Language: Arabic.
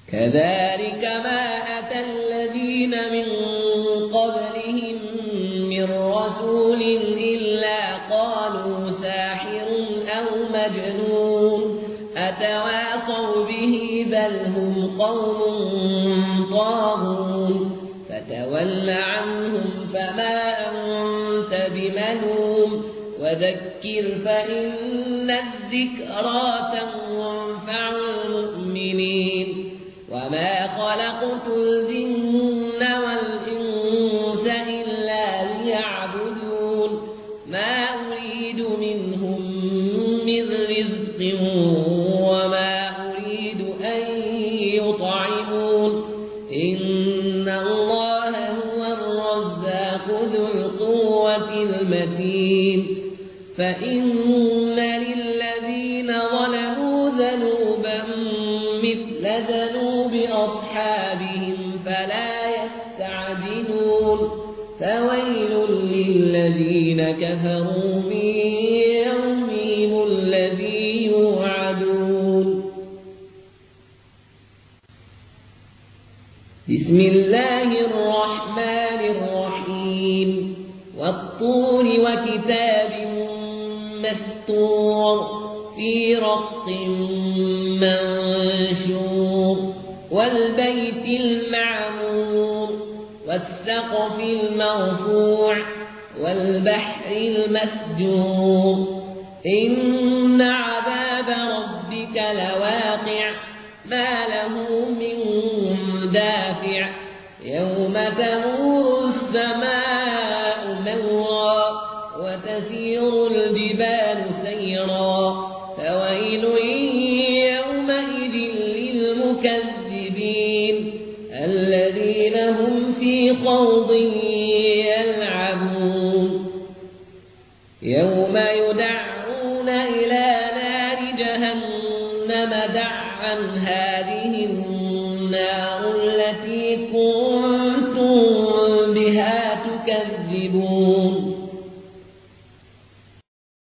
كذلك ما أتى الذين من قبلهم من رسول إلا قالوا ساحر أو مجنون أتواصوا به بل هم قوم طاغون فتول عنهم فما أنت بملوم وذكر فإن الذكرى تنفع المؤمنين وما خلقت الجن والإنس إلا ليعبدون ما أريد منهم من رزق وما أريد أن يطعمون إن الله هو الرزاق ذو القوة المتين فإن للذين ظلموا ذنوبا مثل ذنوب أصحابهم فلا يستعجلون فويل للذين كفروا من يومهم الذي يوعدون بسم الله الرحمن الرحيم والطور وكتاب مسطور في رق منشور والبيت المعمور والسقف المرفوع والبحر المسجور إن عذاب ربك لواقع ما له من دافع يوم تمور السماء مورا وتسير الجبال سيرا فويل يومئذ للمكذبين الذين هم في خوض يلعبون يوم يدعون إلى نار جهنم دعا هذه النار التي كنتم بها تكذبون